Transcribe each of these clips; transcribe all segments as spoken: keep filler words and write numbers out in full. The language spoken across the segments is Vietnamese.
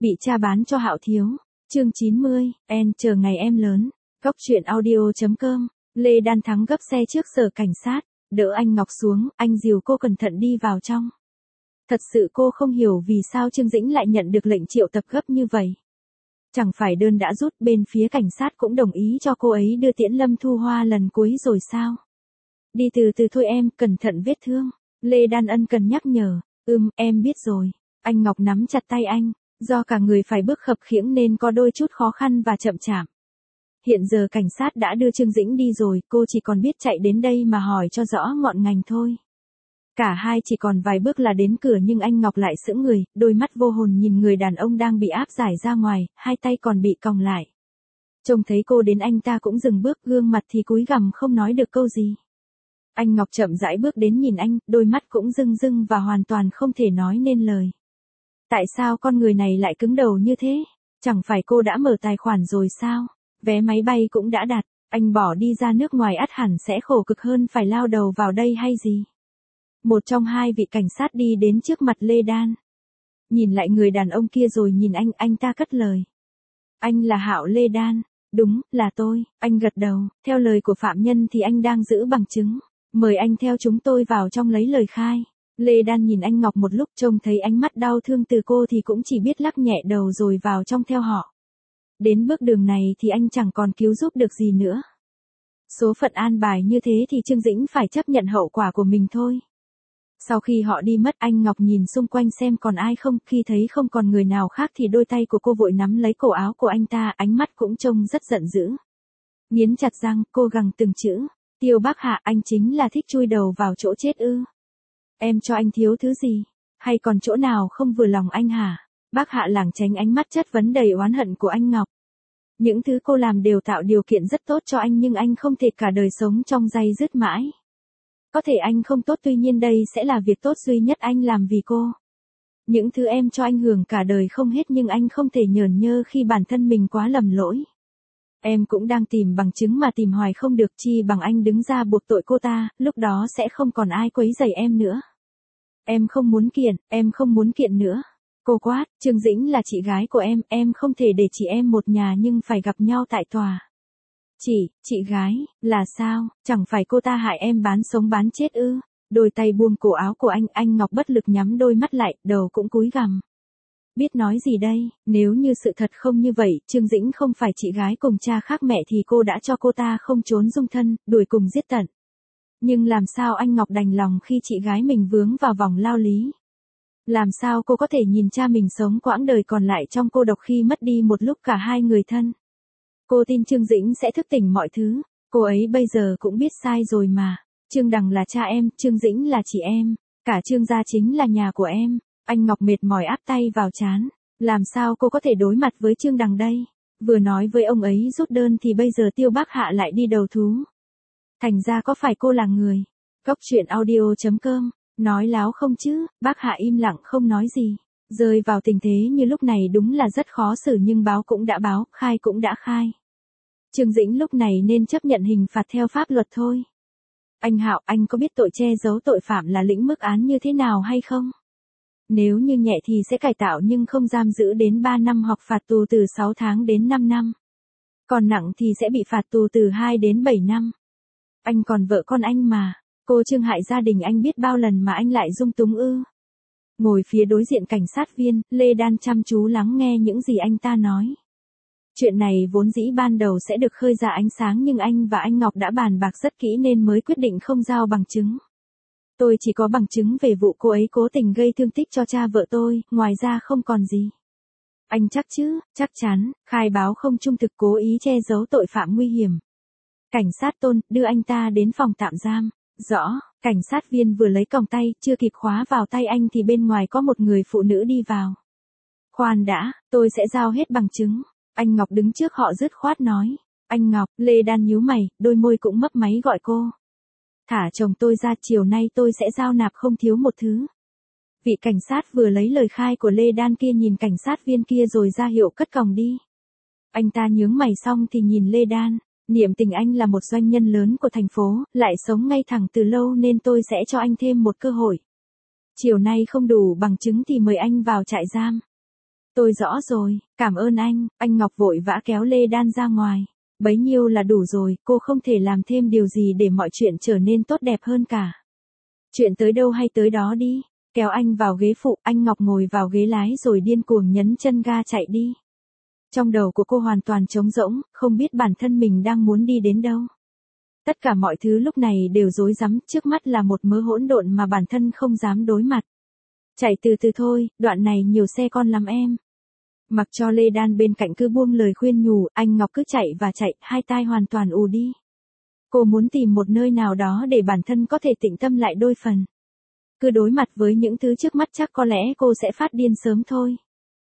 Bị cha bán cho Hạo Thiếu. Chương chín mươi, En chờ ngày em lớn. Góc truyện audio.com. Lê Đan Thắng gấp xe trước sở cảnh sát, đỡ anh Ngọc xuống, anh dìu cô cẩn thận đi vào trong. Thật sự cô không hiểu vì sao Trương Dĩnh lại nhận được lệnh triệu tập gấp như vậy. Chẳng phải đơn đã rút, bên phía cảnh sát cũng đồng ý cho cô ấy đưa tiễn Lâm Thu Hoa lần cuối rồi sao? Đi từ từ thôi em, cẩn thận vết thương. Lê Đan ân cần nhắc nhở. Ừm, em biết rồi. Anh Ngọc nắm chặt tay anh, do cả người phải bước khập khiễng nên có đôi chút khó khăn và chậm chạp. Hiện giờ cảnh sát đã đưa Trương Dĩnh đi rồi, cô chỉ còn biết chạy đến đây mà hỏi cho rõ ngọn ngành thôi. Cả hai chỉ còn vài bước là đến cửa nhưng anh Ngọc lại sững người, đôi mắt vô hồn nhìn người đàn ông đang bị áp giải ra ngoài, hai tay còn bị còng lại. Trông thấy cô đến anh ta cũng dừng bước, gương mặt thì cúi gằm không nói được câu gì. Anh Ngọc chậm rãi bước đến nhìn anh, đôi mắt cũng rưng rưng và hoàn toàn không thể nói nên lời. Tại sao con người này lại cứng đầu như thế? Chẳng phải cô đã mở tài khoản rồi sao? Vé máy bay cũng đã đặt, anh bỏ đi ra nước ngoài ắt hẳn sẽ khổ cực hơn phải lao đầu vào đây hay gì? Một trong hai vị cảnh sát đi đến trước mặt Lê Đan. Nhìn lại người đàn ông kia rồi nhìn anh, anh ta cất lời. Anh là Hạo Lê Đan. Đúng, là tôi, anh gật đầu, theo lời của phạm nhân thì anh đang giữ bằng chứng. Mời anh theo chúng tôi vào trong lấy lời khai. Lê Đan nhìn anh Ngọc một lúc, trông thấy ánh mắt đau thương từ cô thì cũng chỉ biết lắc nhẹ đầu rồi vào trong theo họ. Đến bước đường này thì anh chẳng còn cứu giúp được gì nữa. Số phận an bài như thế thì Trương Dĩnh phải chấp nhận hậu quả của mình thôi. Sau khi họ đi mất, anh Ngọc nhìn xung quanh xem còn ai không, khi thấy không còn người nào khác thì đôi tay của cô vội nắm lấy cổ áo của anh ta, ánh mắt cũng trông rất giận dữ. Nghiến chặt răng, cô gằn từng chữ. Tiêu Bác Hạ, anh chính là thích chui đầu vào chỗ chết ư? Em cho anh thiếu thứ gì? Hay còn chỗ nào không vừa lòng anh hả? Bác Hạ lảng tránh ánh mắt chất vấn đầy oán hận của anh Ngọc. Những thứ cô làm đều tạo điều kiện rất tốt cho anh nhưng anh không thể cả đời sống trong day dứt mãi. Có thể anh không tốt tuy nhiên đây sẽ là việc tốt duy nhất anh làm vì cô. Những thứ em cho anh hưởng cả đời không hết nhưng anh không thể nhởn nhơ khi bản thân mình quá lầm lỗi. Em cũng đang tìm bằng chứng mà tìm hoài không được, chi bằng anh đứng ra buộc tội cô ta, lúc đó sẽ không còn ai quấy rầy em nữa. Em không muốn kiện, em không muốn kiện nữa. Cô quát, Trương Dĩnh là chị gái của em, em không thể để chị em một nhà nhưng phải gặp nhau tại tòa. Chị, chị gái, là sao, chẳng phải cô ta hại em bán sống bán chết ư? Đôi tay buông cổ áo của anh, anh Ngọc bất lực nhắm đôi mắt lại, đầu cũng cúi gằm. Biết nói gì đây, nếu như sự thật không như vậy, Trương Dĩnh không phải chị gái cùng cha khác mẹ thì cô đã cho cô ta không trốn dung thân, đuổi cùng giết tận. Nhưng làm sao anh Ngọc đành lòng khi chị gái mình vướng vào vòng lao lý? Làm sao cô có thể nhìn cha mình sống quãng đời còn lại trong cô độc khi mất đi một lúc cả hai người thân? Cô tin Trương Dĩnh sẽ thức tỉnh mọi thứ, cô ấy bây giờ cũng biết sai rồi mà. Trương Đằng là cha em, Trương Dĩnh là chị em, cả Trương gia chính là nhà của em. Anh Ngọc mệt mỏi áp tay vào trán. Làm sao cô có thể đối mặt với Trương Đằng đây? Vừa nói với ông ấy rút đơn thì bây giờ Tiêu Bác Hạ lại đi đầu thú. Thành ra có phải cô là người? Góc truyện audio.com. Nói láo không chứ? Bác Hạ im lặng không nói gì. Rơi vào tình thế như lúc này đúng là rất khó xử nhưng báo cũng đã báo, khai cũng đã khai. Trương Dĩnh lúc này nên chấp nhận hình phạt theo pháp luật thôi. Anh Hạo, anh có biết tội che giấu tội phạm là lĩnh mức án như thế nào hay không? Nếu như nhẹ thì sẽ cải tạo nhưng không giam giữ đến ba năm hoặc phạt tù từ sáu tháng đến năm năm. Còn nặng thì sẽ bị phạt tù từ hai đến bảy năm. Anh còn vợ con anh mà. Cô Trương hại gia đình anh biết bao lần mà anh lại dung túng ư? Ngồi phía đối diện cảnh sát viên, Lê Đan chăm chú lắng nghe những gì anh ta nói. Chuyện này vốn dĩ ban đầu sẽ được khơi ra ánh sáng nhưng anh và anh Ngọc đã bàn bạc rất kỹ nên mới quyết định không giao bằng chứng. Tôi chỉ có bằng chứng về vụ cô ấy cố tình gây thương tích cho cha vợ tôi, ngoài ra không còn gì. Anh chắc chứ? Chắc chắn, khai báo không trung thực, cố ý che giấu tội phạm nguy hiểm. Cảnh sát Tôn, đưa anh ta đến phòng tạm giam. Rõ, cảnh sát viên vừa lấy còng tay, chưa kịp khóa vào tay anh thì bên ngoài có một người phụ nữ đi vào. Khoan đã, tôi sẽ giao hết bằng chứng. Anh Ngọc đứng trước họ dứt khoát nói. Anh Ngọc, Lê Đan nhíu mày, đôi môi cũng mấp máy gọi cô. Thả chồng tôi ra, chiều nay tôi sẽ giao nạp không thiếu một thứ. Vị cảnh sát vừa lấy lời khai của Lê Đan kia nhìn cảnh sát viên kia rồi ra hiệu cất còng đi. Anh ta nhướng mày xong thì nhìn Lê Đan. Niệm Tình anh là một doanh nhân lớn của thành phố, lại sống ngay thẳng từ lâu nên tôi sẽ cho anh thêm một cơ hội. Chiều nay không đủ bằng chứng thì mời anh vào trại giam. Tôi rõ rồi, cảm ơn anh, anh Ngọc vội vã kéo Lê Đan ra ngoài. Bấy nhiêu là đủ rồi, cô không thể làm thêm điều gì để mọi chuyện trở nên tốt đẹp hơn cả. Chuyện tới đâu hay tới đó đi, kéo anh vào ghế phụ, anh Ngọc ngồi vào ghế lái rồi điên cuồng nhấn chân ga chạy đi. Trong đầu của cô hoàn toàn trống rỗng, không biết bản thân mình đang muốn đi đến đâu. Tất cả mọi thứ lúc này đều rối rắm, trước mắt là một mớ hỗn độn mà bản thân không dám đối mặt. Chạy từ từ thôi, đoạn này nhiều xe con lắm em. Mặc cho Lê Đan bên cạnh cứ buông lời khuyên nhủ, anh Ngọc cứ chạy và chạy, hai tai hoàn toàn ù đi. Cô muốn tìm một nơi nào đó để bản thân có thể tĩnh tâm lại đôi phần. Cứ đối mặt với những thứ trước mắt chắc có lẽ cô sẽ phát điên sớm thôi.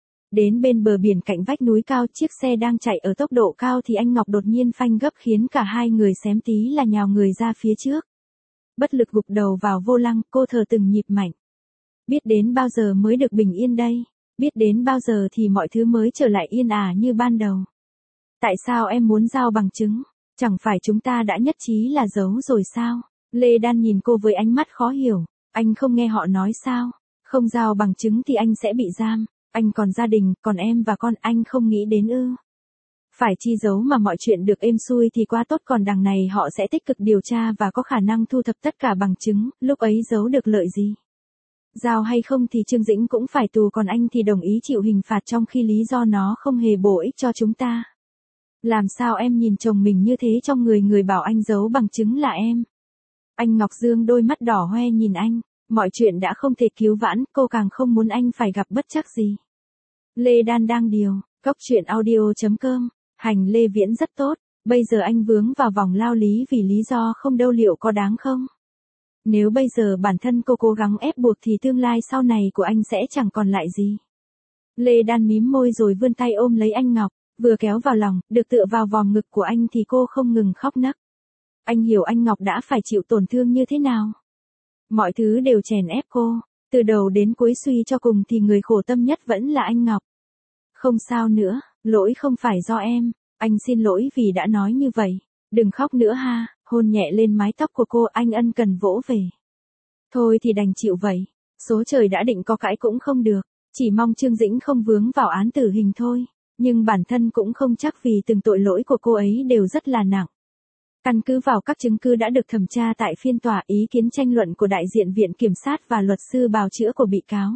Đến bên bờ biển cạnh vách núi cao, chiếc xe đang chạy ở tốc độ cao thì anh Ngọc đột nhiên phanh gấp khiến cả hai người xém tí là nhào người ra phía trước. Bất lực gục đầu vào vô lăng, cô thở từng nhịp mạnh. Biết đến bao giờ mới được bình yên đây? Biết đến bao giờ thì mọi thứ mới trở lại yên ả như ban đầu? Tại sao em muốn giao bằng chứng? Chẳng phải chúng ta đã nhất trí là giấu rồi sao? Lê Đan nhìn cô với ánh mắt khó hiểu. Anh không nghe họ nói sao? Không giao bằng chứng thì anh sẽ bị giam. Anh còn gia đình, còn em và con, anh không nghĩ đến ư? Phải chi giấu mà mọi chuyện được êm xuôi thì quá tốt, còn đằng này họ sẽ tích cực điều tra và có khả năng thu thập tất cả bằng chứng, lúc ấy giấu được lợi gì? Giao hay không thì Trương Dĩnh cũng phải tù, còn anh thì đồng ý chịu hình phạt trong khi lý do nó không hề bổ ích cho chúng ta. Làm sao em nhìn chồng mình như thế trong người người bảo anh giấu bằng chứng là em? Anh Ngọc Dương đôi mắt đỏ hoe nhìn anh. Mọi chuyện đã không thể cứu vãn, cô càng không muốn anh phải gặp bất trắc gì. Lê Đan đang điều, cốc truyện audio chấm com, hành Lê Viễn rất tốt, bây giờ anh vướng vào vòng lao lý vì lý do không đâu, liệu có đáng không? Nếu bây giờ bản thân cô cố gắng ép buộc thì tương lai sau này của anh sẽ chẳng còn lại gì. Lê Đan mím môi rồi vươn tay ôm lấy anh Ngọc, vừa kéo vào lòng, được tựa vào vòng ngực của anh thì cô không ngừng khóc nấc. Anh hiểu anh Ngọc đã phải chịu tổn thương như thế nào. Mọi thứ đều chèn ép cô, từ đầu đến cuối suy cho cùng thì người khổ tâm nhất vẫn là anh Ngọc. Không sao nữa, lỗi không phải do em, anh xin lỗi vì đã nói như vậy. Đừng khóc nữa ha, hôn nhẹ lên mái tóc của cô, anh ân cần vỗ về. Thôi thì đành chịu vậy, số trời đã định có cãi cũng không được, chỉ mong Trương Dĩnh không vướng vào án tử hình thôi, nhưng bản thân cũng không chắc vì từng tội lỗi của cô ấy đều rất là nặng. Căn cứ vào các chứng cứ đã được thẩm tra tại phiên tòa, ý kiến tranh luận của đại diện viện kiểm sát và luật sư bào chữa của bị cáo.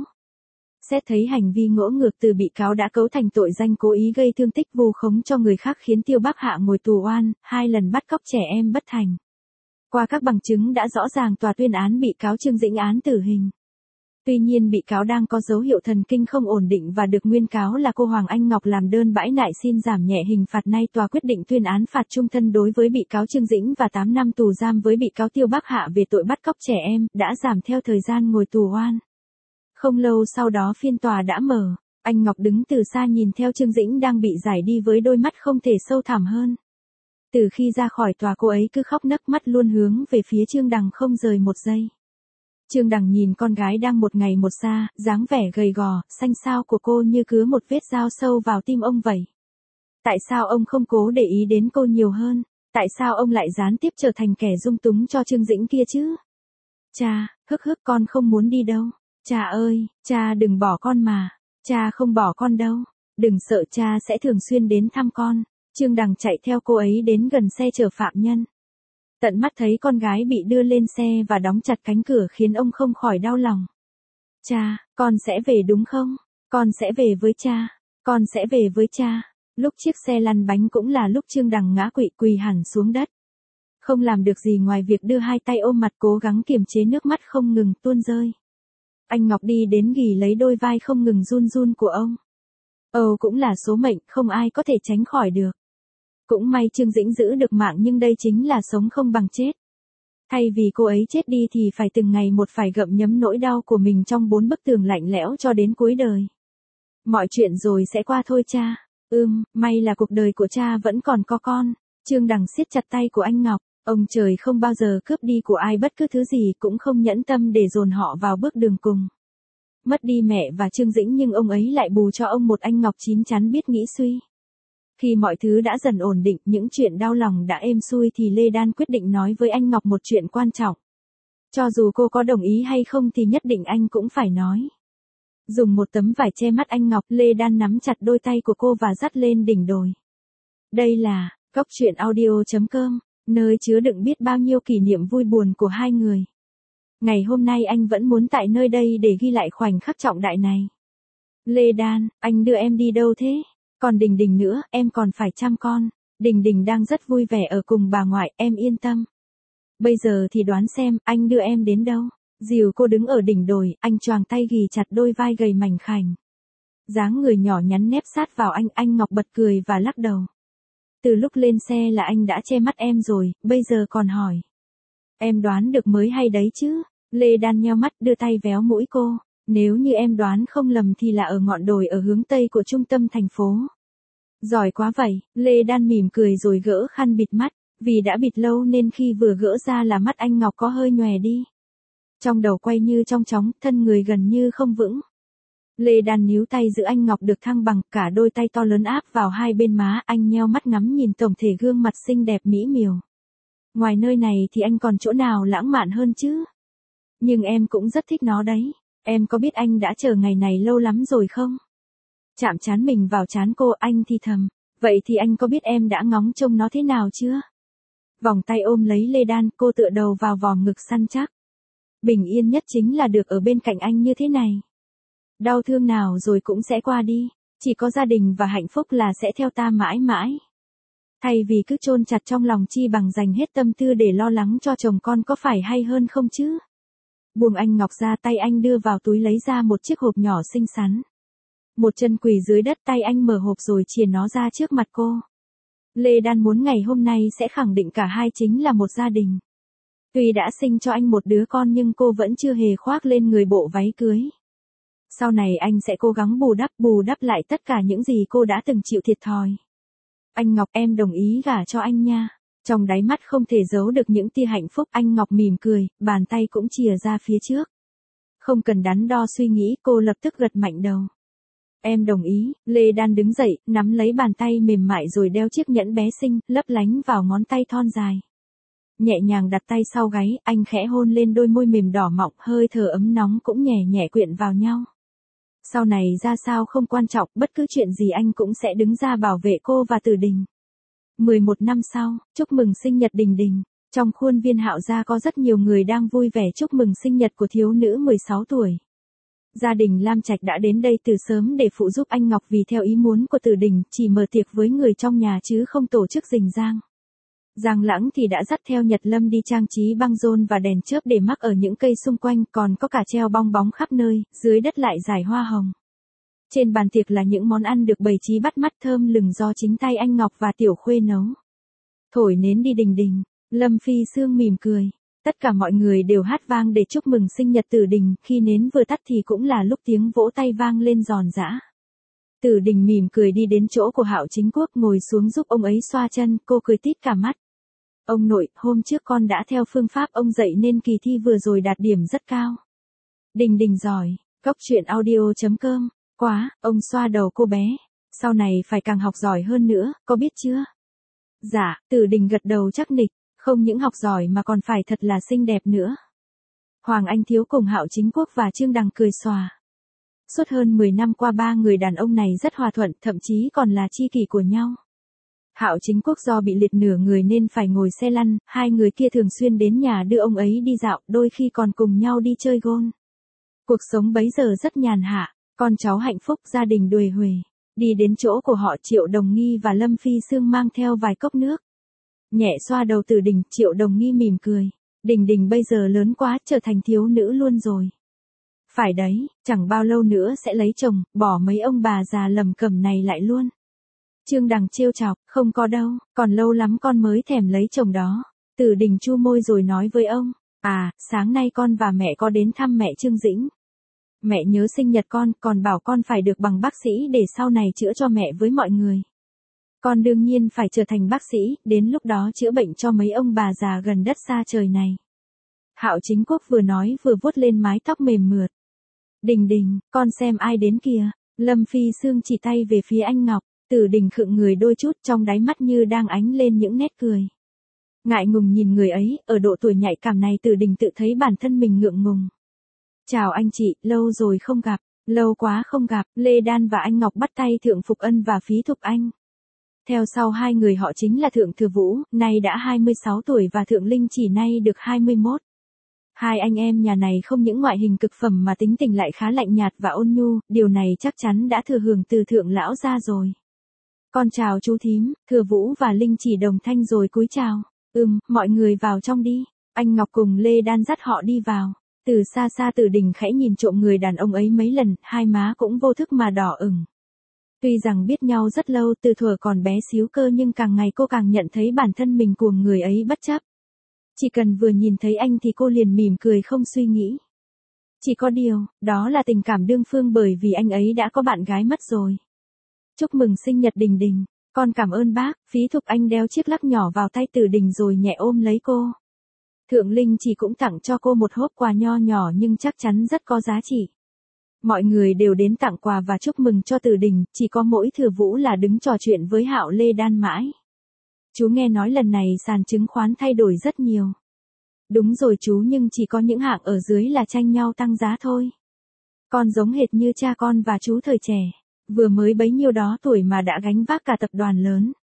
Xét thấy hành vi ngỗ ngược từ bị cáo đã cấu thành tội danh cố ý gây thương tích vu khống cho người khác khiến Tiêu Bắc Hạ ngồi tù oan, hai lần bắt cóc trẻ em bất thành. Qua các bằng chứng đã rõ ràng tòa tuyên án bị cáo Trương Dĩnh án tử hình. Tuy nhiên bị cáo đang có dấu hiệu thần kinh không ổn định và được nguyên cáo là cô Hoàng Anh Ngọc làm đơn bãi nại xin giảm nhẹ hình phạt, nay tòa quyết định tuyên án phạt chung thân đối với bị cáo Trương Dĩnh và tám năm tù giam với bị cáo Tiêu Bắc Hạ về tội bắt cóc trẻ em, đã giảm theo thời gian ngồi tù oan. Không lâu sau đó phiên tòa đã mở, anh Ngọc đứng từ xa nhìn theo Trương Dĩnh đang bị giải đi với đôi mắt không thể sâu thẳm hơn. Từ khi ra khỏi tòa cô ấy cứ khóc nấc, mắt luôn hướng về phía Trương Đằng không rời một giây. Trương Đằng nhìn con gái đang một ngày một xa, dáng vẻ gầy gò, xanh xao của cô như cứa một vết dao sâu vào tim ông vậy. Tại sao ông không cố để ý đến cô nhiều hơn? Tại sao ông lại gián tiếp trở thành kẻ dung túng cho Trương Dĩnh kia chứ? Cha, hức hức, con không muốn đi đâu. Cha ơi, cha đừng bỏ con mà. Cha không bỏ con đâu. Đừng sợ, cha sẽ thường xuyên đến thăm con. Trương Đằng chạy theo cô ấy đến gần xe chở phạm nhân. Tận mắt thấy con gái bị đưa lên xe và đóng chặt cánh cửa khiến ông không khỏi đau lòng. Cha, con sẽ về đúng không? Con sẽ về với cha. Con sẽ về với cha. Lúc chiếc xe lăn bánh cũng là lúc Trương Đằng ngã quỵ quỳ hẳn xuống đất. Không làm được gì ngoài việc đưa hai tay ôm mặt cố gắng kiềm chế nước mắt không ngừng tuôn rơi. Anh Ngọc đi đến ghì lấy đôi vai không ngừng run run của ông. Âu cũng là số mệnh, không ai có thể tránh khỏi được. Cũng may Trương Dĩnh giữ được mạng, nhưng đây chính là sống không bằng chết. Thay vì cô ấy chết đi thì phải từng ngày một phải gặm nhấm nỗi đau của mình trong bốn bức tường lạnh lẽo cho đến cuối đời. Mọi chuyện rồi sẽ qua thôi cha. Ừm, may là cuộc đời của cha vẫn còn có con. Trương Đằng siết chặt tay của anh Ngọc. Ông trời không bao giờ cướp đi của ai bất cứ thứ gì, cũng không nhẫn tâm để dồn họ vào bước đường cùng. Mất đi mẹ và Trương Dĩnh nhưng ông ấy lại bù cho ông một anh Ngọc chín chắn biết nghĩ suy. Khi mọi thứ đã dần ổn định, những chuyện đau lòng đã êm xuôi thì Lê Đan quyết định nói với anh Ngọc một chuyện quan trọng. Cho dù cô có đồng ý hay không thì nhất định anh cũng phải nói. Dùng một tấm vải che mắt anh Ngọc, Lê Đan nắm chặt đôi tay của cô và dắt lên đỉnh đồi. Đây là Cốc Truyện Audio chấm com, nơi chứa đựng biết bao nhiêu kỷ niệm vui buồn của hai người. Ngày hôm nay anh vẫn muốn tại nơi đây để ghi lại khoảnh khắc trọng đại này. Lê Đan, anh đưa em đi đâu thế? Còn Đình Đình nữa, em còn phải chăm con. Đình Đình đang rất vui vẻ ở cùng bà ngoại, em yên tâm. Bây giờ thì đoán xem, anh đưa em đến đâu? Dìu cô đứng ở đỉnh đồi, anh choàng tay ghì chặt đôi vai gầy mảnh khảnh. Dáng người nhỏ nhắn nép sát vào anh, anh Ngọc bật cười và lắc đầu. Từ lúc lên xe là anh đã che mắt em rồi, bây giờ còn hỏi. Em đoán được mới hay đấy chứ? Lê Đan nheo mắt đưa tay véo mũi cô. Nếu như em đoán không lầm thì là ở ngọn đồi ở hướng tây của trung tâm thành phố. Giỏi quá vậy, Lê Đan mỉm cười rồi gỡ khăn bịt mắt, vì đã bịt lâu nên khi vừa gỡ ra là mắt anh Ngọc có hơi nhòe đi. Trong đầu quay như trong chóng, thân người gần như không vững. Lê Đan níu tay giữ anh Ngọc được thăng bằng, cả đôi tay to lớn áp vào hai bên má, anh nheo mắt ngắm nhìn tổng thể gương mặt xinh đẹp mỹ miều. Ngoài nơi này thì anh còn chỗ nào lãng mạn hơn chứ? Nhưng em cũng rất thích nó đấy. Em có biết anh đã chờ ngày này lâu lắm rồi không? Chạm trán mình vào trán cô, anh thì thầm. Vậy thì anh có biết em đã ngóng trông nó thế nào chưa? Vòng tay ôm lấy Lê Đan, cô tựa đầu vào vòm ngực săn chắc. Bình yên nhất chính là được ở bên cạnh anh như thế này. Đau thương nào rồi cũng sẽ qua đi. Chỉ có gia đình và hạnh phúc là sẽ theo ta mãi mãi. Thay vì cứ chôn chặt trong lòng chi bằng dành hết tâm tư để lo lắng cho chồng con, có phải hay hơn không chứ? Buông anh Ngọc ra, tay anh đưa vào túi lấy ra một chiếc hộp nhỏ xinh xắn. Một chân quỳ dưới đất, tay anh mở hộp rồi chìa nó ra trước mặt cô. Lê Đan muốn ngày hôm nay sẽ khẳng định cả hai chính là một gia đình. Tuy đã sinh cho anh một đứa con nhưng cô vẫn chưa hề khoác lên người bộ váy cưới. Sau này anh sẽ cố gắng bù đắp bù đắp lại tất cả những gì cô đã từng chịu thiệt thòi. Anh Ngọc, em đồng ý gả cho anh nha. Trong đáy mắt không thể giấu được những tia hạnh phúc, anh Ngọc mỉm cười, bàn tay cũng chìa ra phía trước. Không cần đắn đo suy nghĩ, cô lập tức gật mạnh đầu. Em đồng ý. Lê Đan đứng dậy, nắm lấy bàn tay mềm mại rồi đeo chiếc nhẫn bé xinh, lấp lánh vào ngón tay thon dài. Nhẹ nhàng đặt tay sau gáy, anh khẽ hôn lên đôi môi mềm đỏ mọng, hơi thở ấm nóng cũng nhẹ nhẹ quyện vào nhau. Sau này ra sao không quan trọng, bất cứ chuyện gì anh cũng sẽ đứng ra bảo vệ cô và Tử Đình. mười một năm sau, chúc mừng sinh nhật Đình Đình. Trong khuôn viên Hạo gia có rất nhiều người đang vui vẻ chúc mừng sinh nhật của thiếu nữ mười sáu tuổi. Gia đình Lam Trạch đã đến đây từ sớm để phụ giúp anh Ngọc, vì theo ý muốn của Tử Đình, chỉ mở tiệc với người trong nhà chứ không tổ chức rình rang. Giang Lãng thì đã dắt theo Nhật Lâm đi trang trí băng rôn và đèn chớp để mắc ở những cây xung quanh, còn có cả treo bong bóng khắp nơi, dưới đất lại rải hoa hồng. Trên bàn tiệc là những món ăn được bày trí bắt mắt thơm lừng do chính tay anh Ngọc và Tiểu Khuê nấu. Thổi nến đi Đình Đình, Lâm Phi Sương mỉm cười. Tất cả mọi người đều hát vang để chúc mừng sinh nhật Tử Đình, khi nến vừa tắt thì cũng là lúc tiếng vỗ tay vang lên giòn giã. Tử Đình mỉm cười đi đến chỗ của Hạo Chính Quốc, ngồi xuống giúp ông ấy xoa chân, cô cười tít cả mắt. Ông nội, hôm trước con đã theo phương pháp ông dạy nên kỳ thi vừa rồi đạt điểm rất cao. Đình Đình giỏi. Cốc Truyện Audio chấm com. Quá, ông xoa đầu cô bé. Sau này phải càng học giỏi hơn nữa, có biết chưa? Dạ, Tử Đình gật đầu chắc nịch, không những học giỏi mà còn phải thật là xinh đẹp nữa. Hoàng Anh Thiếu cùng Hạo Chính Quốc và Trương Đằng cười xòa. Suốt hơn mười năm qua ba người đàn ông này rất hòa thuận, thậm chí còn là tri kỷ của nhau. Hạo Chính Quốc do bị liệt nửa người nên phải ngồi xe lăn, hai người kia thường xuyên đến nhà đưa ông ấy đi dạo, đôi khi còn cùng nhau đi chơi gôn. Cuộc sống bấy giờ rất nhàn hạ, con cháu hạnh phúc, gia đình đuề huề. Đi đến chỗ của họ, Triệu Đồng Nghi và Lâm Phi Sương mang theo vài cốc nước. Nhẹ xoa đầu Tử Đình, Triệu Đồng Nghi mỉm cười. Đình Đình bây giờ lớn quá, trở thành thiếu nữ luôn rồi. Phải đấy, chẳng bao lâu nữa sẽ lấy chồng, bỏ mấy ông bà già lầm cẩm này lại luôn. Trương Đằng trêu chọc, không có đâu, còn lâu lắm con mới thèm lấy chồng đó. Tử Đình chu môi rồi nói với ông, à, sáng nay con và mẹ có đến thăm mẹ Trương Dĩnh. Mẹ nhớ sinh nhật con, còn bảo con phải được bằng bác sĩ để sau này chữa cho mẹ với mọi người. Con đương nhiên phải trở thành bác sĩ, đến lúc đó chữa bệnh cho mấy ông bà già gần đất xa trời này. Hạo Chính Quốc vừa nói vừa vuốt lên mái tóc mềm mượt. Đình Đình, con xem ai đến kìa. Lâm Phi Sương chỉ tay về phía anh Ngọc. Tử Đình khựng người đôi chút, trong đáy mắt như đang ánh lên những nét cười. Ngại ngùng nhìn người ấy, ở độ tuổi nhạy cảm này Tử Đình tự thấy bản thân mình ngượng ngùng. Chào anh chị, lâu rồi không gặp. Lâu quá không gặp, Lê Đan và anh Ngọc bắt tay Thượng Phục Ân và Phí Thục Anh. Theo sau hai người họ chính là Thượng Thừa Vũ, nay đã hai mươi sáu tuổi và Thượng Linh Chỉ nay được hai mươi mốt. Hai anh em nhà này không những ngoại hình cực phẩm mà tính tình lại khá lạnh nhạt và ôn nhu, điều này chắc chắn đã thừa hưởng từ Thượng lão gia rồi. Con chào chú thím, Thừa Vũ và Linh Chỉ đồng thanh rồi cúi chào. Ừm, mọi người vào trong đi. Anh Ngọc cùng Lê Đan dắt họ đi vào. Từ xa xa Tử Đình khẽ nhìn trộm người đàn ông ấy mấy lần, hai má cũng vô thức mà đỏ ửng. Tuy rằng biết nhau rất lâu từ thuở còn bé xíu cơ nhưng càng ngày cô càng nhận thấy bản thân mình cuồng người ấy bất chấp. Chỉ cần vừa nhìn thấy anh thì cô liền mỉm cười không suy nghĩ. Chỉ có điều, đó là tình cảm đương phương bởi vì anh ấy đã có bạn gái mất rồi. Chúc mừng sinh nhật Đình Đình, con cảm ơn bác. Phí Thục Anh đeo chiếc lắc nhỏ vào tay Tử Đình rồi nhẹ ôm lấy cô. Thượng Linh Chỉ cũng tặng cho cô một hộp quà nho nhỏ nhưng chắc chắn rất có giá trị. Mọi người đều đến tặng quà và chúc mừng cho Tử Đình, chỉ có mỗi Thừa Vũ là đứng trò chuyện với Hạo Lê Đan mãi. Chú nghe nói lần này sàn chứng khoán thay đổi rất nhiều. Đúng rồi chú, nhưng chỉ có những hạng ở dưới là tranh nhau tăng giá thôi. Con giống hệt như cha con và chú thời trẻ, vừa mới bấy nhiêu đó tuổi mà đã gánh vác cả tập đoàn lớn.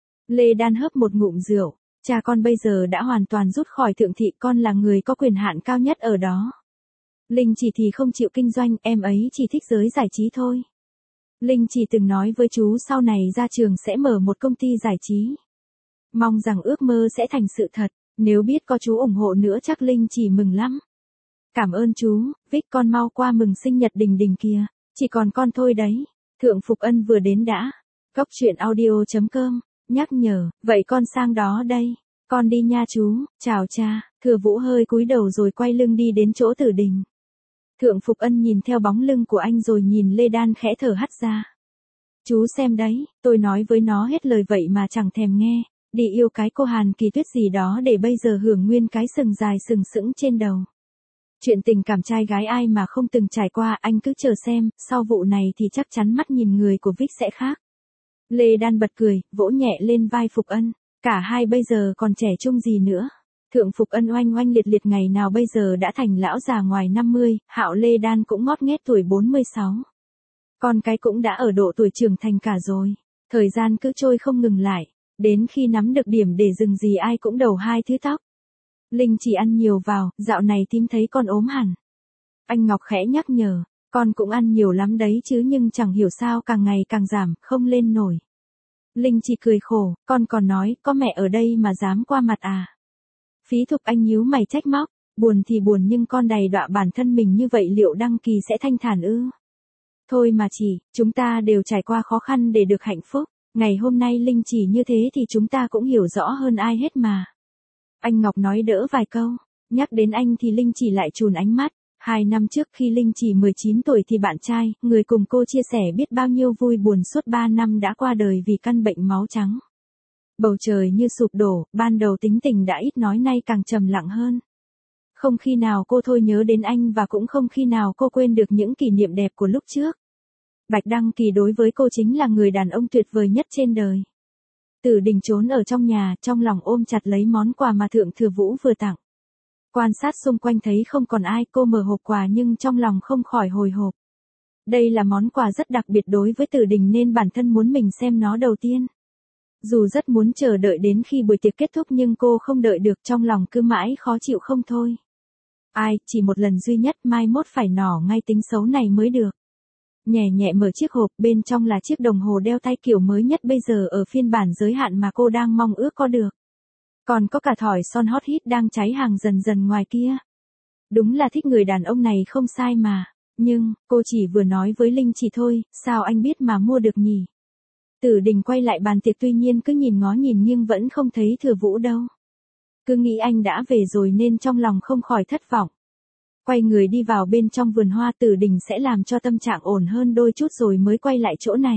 Lê Đan hớp một ngụm rượu, cha con bây giờ đã hoàn toàn rút khỏi Thượng thị, con là người có quyền hạn cao nhất ở đó. Linh Chỉ thì không chịu kinh doanh, em ấy chỉ thích giới giải trí thôi. Linh Chỉ từng nói với chú sau này ra trường sẽ mở một công ty giải trí. Mong rằng ước mơ sẽ thành sự thật, nếu biết có chú ủng hộ nữa chắc Linh Chỉ mừng lắm. Cảm ơn chú, Vic con mau qua mừng sinh nhật Đình Đình kìa, chỉ còn con thôi đấy. Thượng Phục Ân vừa đến đã. Góc truyện audio chấm com, nhắc nhở, vậy con sang đó đây. Con đi nha chú, chào cha. Thừa Vũ hơi cúi đầu rồi quay lưng đi đến chỗ Tử Đình. Thượng Phục Ân nhìn theo bóng lưng của anh rồi nhìn Lê Đan khẽ thở hắt ra. Chú xem đấy, tôi nói với nó hết lời vậy mà chẳng thèm nghe. Đi yêu cái cô Hàn Kỳ Tuyết gì đó để bây giờ hưởng nguyên cái sừng dài sừng sững trên đầu. Chuyện tình cảm trai gái ai mà không từng trải qua, anh cứ chờ xem, sau vụ này thì chắc chắn mắt nhìn người của Vic sẽ khác. Lê Đan bật cười, vỗ nhẹ lên vai Phục Ân, cả hai bây giờ còn trẻ trung gì nữa. Thượng Phục Ân oanh oanh liệt liệt ngày nào bây giờ đã thành lão già ngoài năm mươi, Hạo Lê Đan cũng ngót nghét tuổi bốn mươi sáu. Con cái cũng đã ở độ tuổi trưởng thành cả rồi, thời gian cứ trôi không ngừng lại, đến khi nắm được điểm để dừng gì ai cũng đầu hai thứ tóc. Linh Chỉ ăn nhiều vào, dạo này tím thấy con ốm hẳn. Anh Ngọc khẽ nhắc nhở, con cũng ăn nhiều lắm đấy chứ nhưng chẳng hiểu sao càng ngày càng giảm, không lên nổi. Linh Chỉ cười khổ, con còn nói, có mẹ ở đây mà dám qua mặt à. Phí Thục Anh nhíu mày trách móc, buồn thì buồn nhưng con đầy đọa bản thân mình như vậy liệu Đăng Kỳ sẽ thanh thản ư? Thôi mà chỉ, chúng ta đều trải qua khó khăn để được hạnh phúc, ngày hôm nay Linh Chỉ như thế thì chúng ta cũng hiểu rõ hơn ai hết mà. Anh Ngọc nói đỡ vài câu, nhắc đến anh thì Linh Chỉ lại chùn ánh mắt. Hai năm trước khi Linh Chỉ mười chín tuổi thì bạn trai, người cùng cô chia sẻ biết bao nhiêu vui buồn suốt ba năm đã qua đời vì căn bệnh máu trắng. Bầu trời như sụp đổ, ban đầu tính tình đã ít nói nay càng trầm lặng hơn. Không khi nào cô thôi nhớ đến anh và cũng không khi nào cô quên được những kỷ niệm đẹp của lúc trước. Bạch Đăng Kỳ đối với cô chính là người đàn ông tuyệt vời nhất trên đời. Tử Đình trốn ở trong nhà, trong lòng ôm chặt lấy món quà mà Thượng Thừa Vũ vừa tặng. Quan sát xung quanh thấy không còn ai, cô mở hộp quà nhưng trong lòng không khỏi hồi hộp. Đây là món quà rất đặc biệt đối với Tử Đình nên bản thân muốn mình xem nó đầu tiên. Dù rất muốn chờ đợi đến khi buổi tiệc kết thúc nhưng cô không đợi được, trong lòng cứ mãi khó chịu không thôi. Ai, chỉ một lần duy nhất, mai mốt phải nỏ ngay tính xấu này mới được. Nhẹ nhẹ mở chiếc hộp, bên trong là chiếc đồng hồ đeo tay kiểu mới nhất bây giờ ở phiên bản giới hạn mà cô đang mong ước có được. Còn có cả thỏi son hot hit đang cháy hàng dần dần ngoài kia. Đúng là thích người đàn ông này không sai mà. Nhưng, cô chỉ vừa nói với Linh Chỉ thôi, sao anh biết mà mua được nhỉ? Tử Đình quay lại bàn tiệc tuy nhiên cứ nhìn ngó nhìn nhưng vẫn không thấy Thừa Vũ đâu. Cứ nghĩ anh đã về rồi nên trong lòng không khỏi thất vọng. Quay người đi vào bên trong vườn hoa, Tử Đình sẽ làm cho tâm trạng ổn hơn đôi chút rồi mới quay lại chỗ này.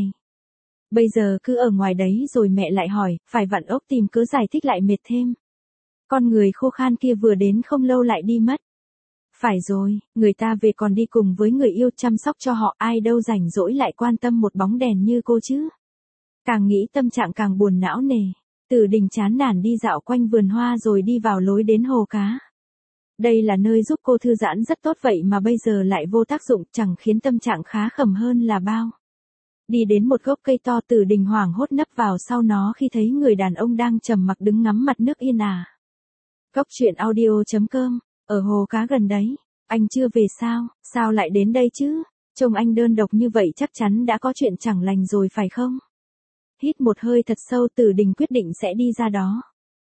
Bây giờ cứ ở ngoài đấy rồi mẹ lại hỏi, phải vặn ốc tìm cớ giải thích lại mệt thêm. Con người khô khan kia vừa đến không lâu lại đi mất. Phải rồi, người ta về còn đi cùng với người yêu chăm sóc cho họ, ai đâu rảnh rỗi lại quan tâm một bóng đèn như cô chứ. Càng nghĩ tâm trạng càng buồn não nề. Tử Đình chán nản đi dạo quanh vườn hoa rồi đi vào lối đến hồ cá. Đây là nơi giúp cô thư giãn rất tốt vậy mà bây giờ lại vô tác dụng, chẳng khiến tâm trạng khá khẩm hơn là bao. Đi đến một gốc cây to, Tử Đình hoảng hốt nấp vào sau nó khi thấy người đàn ông đang trầm mặc đứng ngắm mặt nước yên ả. Góc truyện audio chấm com, ở hồ cá gần đấy, anh chưa về sao, sao lại đến đây chứ? Trông anh đơn độc như vậy chắc chắn đã có chuyện chẳng lành rồi phải không? Hít một hơi thật sâu, Tử Đình quyết định sẽ đi ra đó.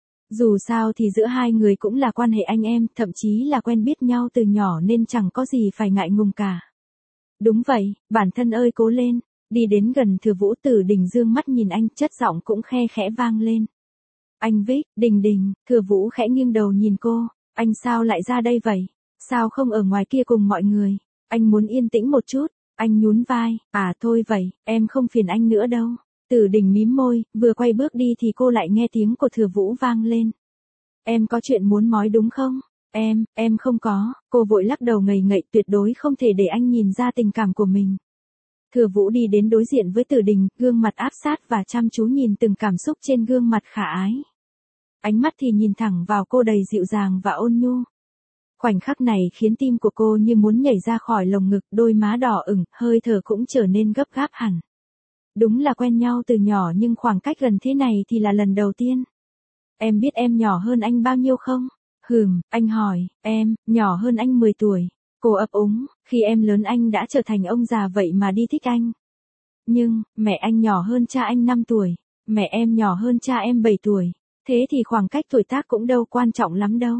Dù sao thì giữa hai người cũng là quan hệ anh em, thậm chí là quen biết nhau từ nhỏ nên chẳng có gì phải ngại ngùng cả. Đúng vậy, bản thân ơi cố lên. Đi đến gần Thừa Vũ, Tử Đình dương mắt nhìn anh, chất giọng cũng khe khẽ vang lên. Anh Vic, Đình Đình. Thừa Vũ khẽ nghiêng đầu nhìn cô. Anh sao lại ra đây vậy? Sao không ở ngoài kia cùng mọi người? Anh muốn yên tĩnh một chút. Anh nhún vai. À thôi vậy, em không phiền anh nữa đâu. Tử Đình mím môi, vừa quay bước đi thì cô lại nghe tiếng của Thừa Vũ vang lên. Em có chuyện muốn nói đúng không? Em, em không có. Cô vội lắc đầu ngầy ngậy, tuyệt đối không thể để anh nhìn ra tình cảm của mình. Thừa Vũ đi đến đối diện với Tử Đình, gương mặt áp sát và chăm chú nhìn từng cảm xúc trên gương mặt khả ái. Ánh mắt thì nhìn thẳng vào cô đầy dịu dàng và ôn nhu. Khoảnh khắc này khiến tim của cô như muốn nhảy ra khỏi lồng ngực, đôi má đỏ ửng, hơi thở cũng trở nên gấp gáp hẳn. Đúng là quen nhau từ nhỏ nhưng khoảng cách gần thế này thì là lần đầu tiên. Em biết em nhỏ hơn anh bao nhiêu không? Hừm, anh hỏi, em, nhỏ hơn anh mười tuổi. Cô ấp úng, khi em lớn anh đã trở thành ông già vậy mà đi thích anh. Nhưng, mẹ anh nhỏ hơn cha anh năm tuổi, mẹ em nhỏ hơn cha em bảy tuổi, thế thì khoảng cách tuổi tác cũng đâu quan trọng lắm đâu.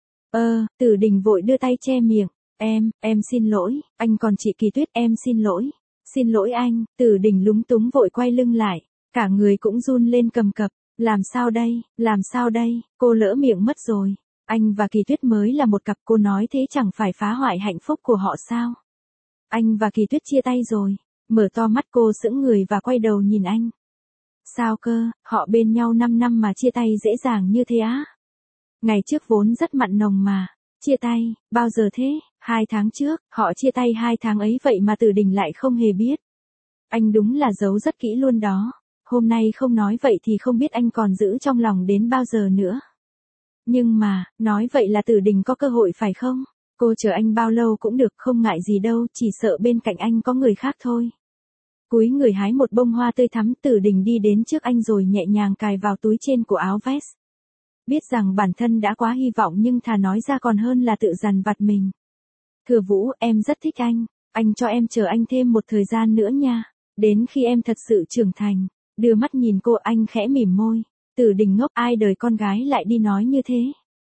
Ơ, Tử Đình vội đưa tay che miệng, em, em xin lỗi, anh còn chị Kỳ Tuyết, em xin lỗi, xin lỗi anh. Tử Đình lúng túng vội quay lưng lại, cả người cũng run lên cầm cập, làm sao đây, làm sao đây, cô lỡ miệng mất rồi. Anh và Kỳ Tuyết mới là một cặp, cô nói thế chẳng phải phá hoại hạnh phúc của họ sao? Anh và Kỳ Tuyết chia tay rồi. Mở to mắt cô sững người và quay đầu nhìn anh. Sao cơ, họ bên nhau năm năm mà chia tay dễ dàng như thế á? Ngày trước vốn rất mặn nồng mà. Chia tay, bao giờ thế? Hai tháng trước, họ chia tay hai tháng ấy vậy mà Tử Đình lại không hề biết. Anh đúng là giấu rất kỹ luôn đó. Hôm nay không nói vậy thì không biết anh còn giữ trong lòng đến bao giờ nữa. Nhưng mà, nói vậy là Tử Đình có cơ hội phải không? Cô chờ anh bao lâu cũng được, không ngại gì đâu, chỉ sợ bên cạnh anh có người khác thôi. Cúi người hái một bông hoa tươi thắm, Tử Đình đi đến trước anh rồi nhẹ nhàng cài vào túi trên của áo vest. Biết rằng bản thân đã quá hy vọng nhưng thà nói ra còn hơn là tự dằn vặt mình. Thừa Vũ, em rất thích anh, anh cho em chờ anh thêm một thời gian nữa nha, đến khi em thật sự trưởng thành. Đưa mắt nhìn cô, anh khẽ mỉm môi. Tử Đình ngốc, ai đời con gái lại đi nói như thế.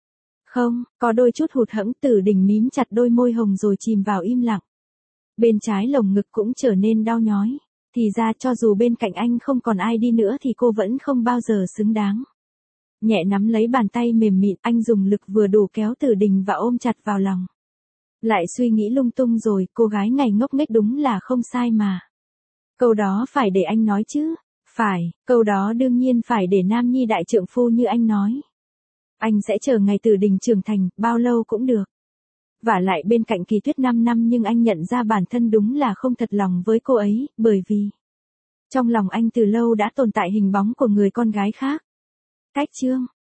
Không, có đôi chút hụt hẫng, Tử Đình mím chặt đôi môi hồng rồi chìm vào im lặng. Bên trái lồng ngực cũng trở nên đau nhói. Thì ra cho dù bên cạnh anh không còn ai đi nữa thì cô vẫn không bao giờ xứng đáng. Nhẹ nắm lấy bàn tay mềm mịn, anh dùng lực vừa đủ kéo Tử Đình và ôm chặt vào lòng. Lại suy nghĩ lung tung rồi, cô gái ngày ngốc nghếch đúng là không sai mà. Câu đó phải để anh nói chứ. Phải, câu đó đương nhiên phải để nam nhi đại trượng phu như anh nói. Anh sẽ chờ ngày Tử Đình trưởng thành, bao lâu cũng được. Vả lại bên cạnh Kỳ Tuyết năm năm nhưng anh nhận ra bản thân đúng là không thật lòng với cô ấy, bởi vì trong lòng anh từ lâu đã tồn tại hình bóng của người con gái khác. Cách chương